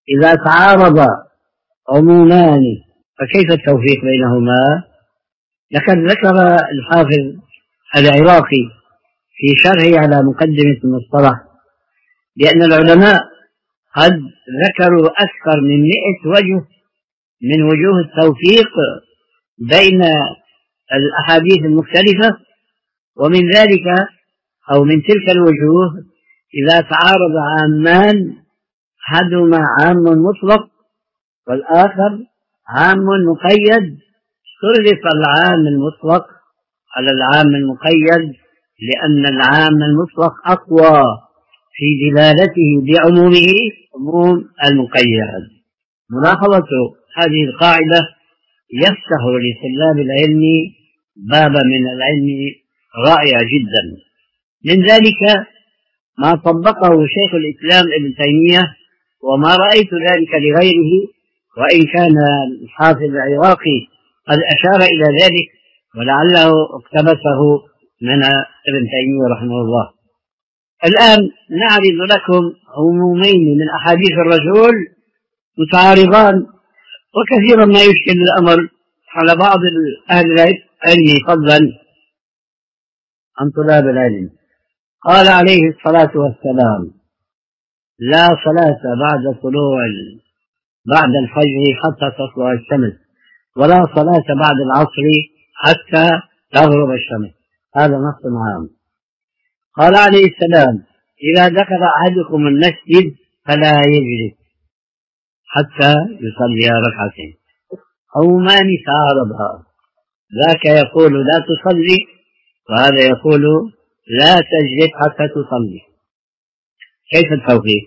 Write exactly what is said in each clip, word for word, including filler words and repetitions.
إذا تعارض عمومان فكيف التوفيق بينهما؟ لقد ذكر الحافظ العراقي في شرحه على مقدمة المصطلح بأن العلماء قد ذكروا أكثر من مئة وجه من وجوه التوفيق بين الأحاديث المختلفة، ومن ذلك أو من تلك الوجوه إذا تعارض عامان أحدهما عام مطلق والآخر عام مقيد صرف العام المطلق على العام المقيد لأن العام المطلق أقوى في دلالته بعمومه عموم المقيد. ملاحظة هذه القاعدة يفتح لطلاب العلم بابا من العلم رائع جدا. من ذلك ما طبقه شيخ الإسلام ابن تيمية، وما رأيت ذلك لغيره، وإن كان الحافظ العراقي قد أشار إلى ذلك ولعله اقتبسه من ابن تيمية رحمه الله. الآن نعرض لكم عمومين من أحاديث الرسول متعارضان، وكثيرا ما يشكل الأمر على بعض أهل العلم فضلا عن طلاب العلم. قال عليه الصلاة والسلام: لا صلاة بعد طلوع بعد الفجر حتى تطلع الشمس، ولا صلاة بعد العصر حتى تغرب الشمس. هذا نص عام. قال عليه السلام: إذا دخل أحدكم المسجد فلا يجلس حتى يصلي ركعتين. عمومان تعارضا، ذاك يقول لا تصلي وهذا يقول لا تجلس حتى تصلي. كيف التوفيق؟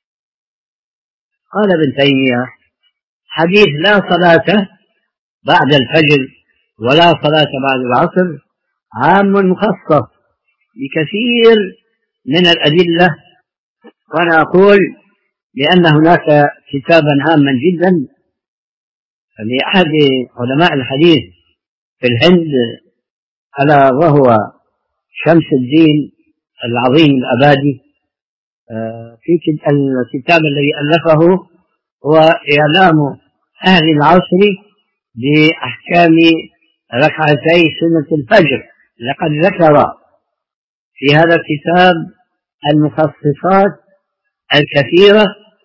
قال ابن تيمية: حديث لا صلاة بعد الفجر ولا صلاة بعد العصر عام مخصص بكثير من الأدلة، وأنا أقول لأن هناك كتابا هاما جدا لأحد علماء الحديث في الهند ألا وهو شمس الدين العظيم الأبادي، في الكتاب الذي ألفه هو إعلام أهل العصر بأحكام ركعتي سنة الفجر. لقد ذكر في هذا الكتاب المخصصات الكثيرة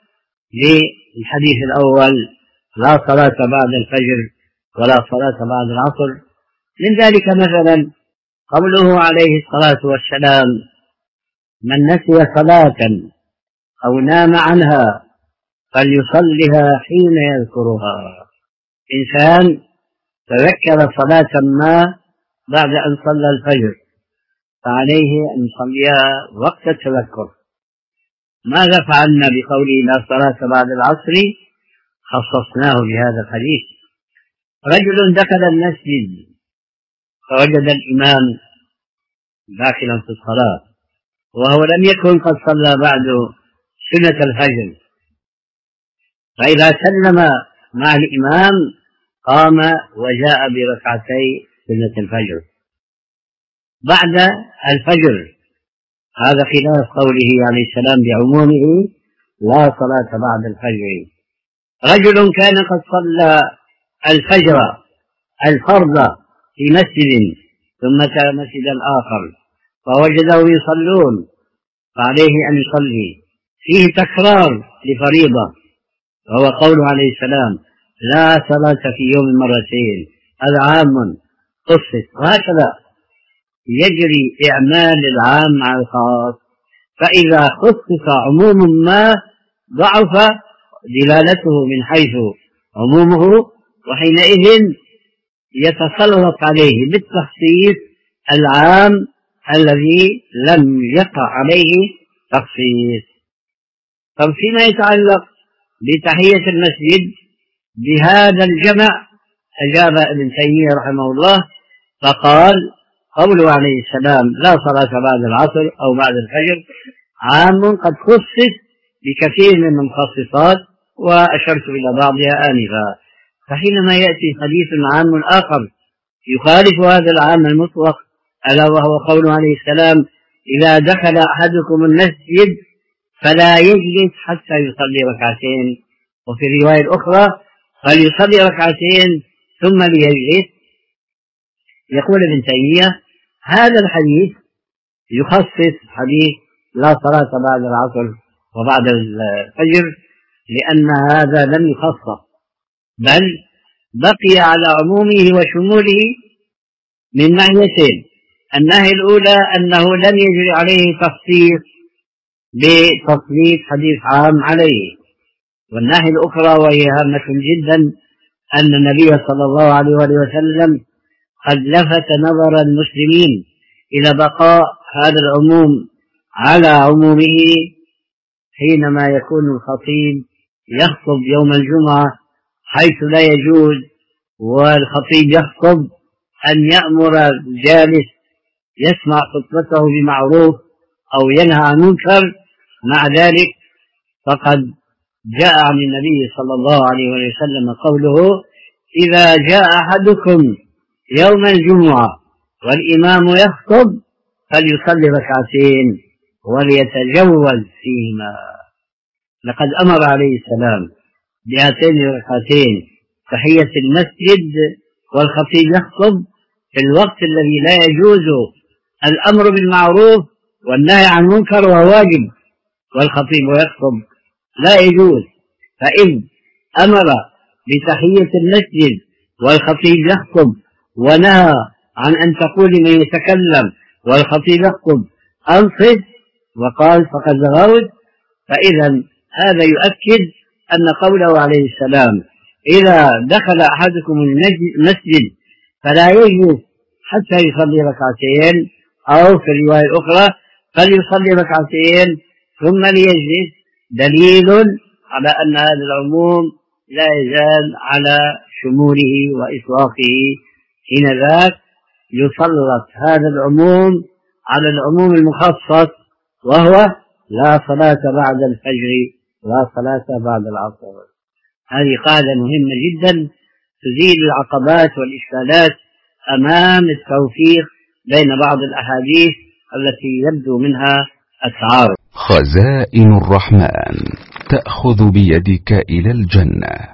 للحديث الأول لا صلاة بعد الفجر ولا صلاة بعد العصر. من ذلك مثلا قوله عليه الصلاة والسلام: من نسي صلاة أو نام عنها فليصلها حين يذكرها. إنسان تذكر صلاة ما بعد أن صلى الفجر فعليه أن يصليها وقت التذكر. ماذا فعلنا بقوله لا صلاة بعد العصر؟ خصصناه بهذا الحديث. رجل دخل المسجد فوجد الإمام داخلا في الصلاة وهو لم يكن قد صلى بعد سنة الفجر، فإذا سلم مع الإمام قام وجاء بركعتي سنة الفجر بعد الفجر. هذا خلاف قوله عليه السلام بعمومه لا صلاة بعد الفجر. رجل كان قد صلى الفجر الفرض في مسجد ثم أتى مسجدا آخر فوجدهم يصلون فعليه أن يصلي، فيه تكرار لفريضة، وهو قول عليه السلام: لا صلاة في يوم مرتين. هذا عام خصص، وهكذا يجري إعمال العام مع الخاص. فإذا خصص عموم ما ضعف دلالته من حيث عمومه، وحينئذ يتسلط عليه بالتخصيص العام الذي لم يقع عليه تخصيص. طب فيما يتعلق بتحية المسجد بهذا الجمع أجاب ابن تيمية رحمه الله فقال: قوله عليه السلام لا صلاة بعد العصر أو بعد الفجر عام قد خصص بكثير من المخصصات وأشرت إلى بعضها آنفا. فحينما يأتي حديث عام آخر يخالف هذا العام المطلق ألا وهو قول عليه السلام: إذا دخل أحدكم المسجد فلا يجلس حتى يصلي ركعتين، وفي الرواية الأخرى فليصلي ركعتين ثم ليجلس. يقول ابن تيمية هذا الحديث يخصص حديث لا صلاة بعد العصر وبعد الفجر، لأن هذا لم يخصص بل بقي على عمومه وشموله من ناحيتين. الناحية الأولى أنه لم يجري عليه تخصيص بتصنيف حديث عام عليه، والناحية الأخرى وهي هامة جدا أن النبي صلى الله عليه وسلم قد لفت نظر المسلمين إلى بقاء هذا العموم على عمومه حينما يكون الخطيب يخطب يوم الجمعة، حيث لا يجوز والخطيب يخطب أن يأمر الجالس يسمع خطبته بمعروف أو ينهى عن منكر. مع ذلك فقد جاء عن النبي صلى الله عليه وسلم قوله إذا جاء أحدكم يوم الجمعة والإمام يخطب فليصلي ركعتين وليتجوز فيهما. لقد أمر عليه السلام بهاتين الركعتين تحية المسجد والخطيب يخطب في الوقت الذي لا يجوز الأمر بالمعروف والنهي عن المنكر وهو واجب، والخطيب يخطب لا يجوز. فإن أمر بتحية المسجد والخطيب يخطب ونهى عن أن تقول من يتكلم والخطيب يخطب أنصت وقال فقد غوت، فإذا هذا يؤكد أن قوله عليه السلام إذا دخل أحدكم المسجد فلا يجلس حتى يصلي ركعتين، أو في الرواية الأخرى فليصلي ركعتين ثم ليجلس، دليل على أن هذا العموم لا يزال على شموله وإطلاقه. حين ذاك يسلط هذا العموم على العموم المخصص وهو لا صلاة بعد الفجر لا صلاة بعد العصر. هذه قاعدة مهمة جدا تزيل العقبات والإشكالات أمام التوفيق بين بعض الأحاديث التي يبدو منها التعارض. خزائن الرحمن تأخذ بيدك إلى الجنة.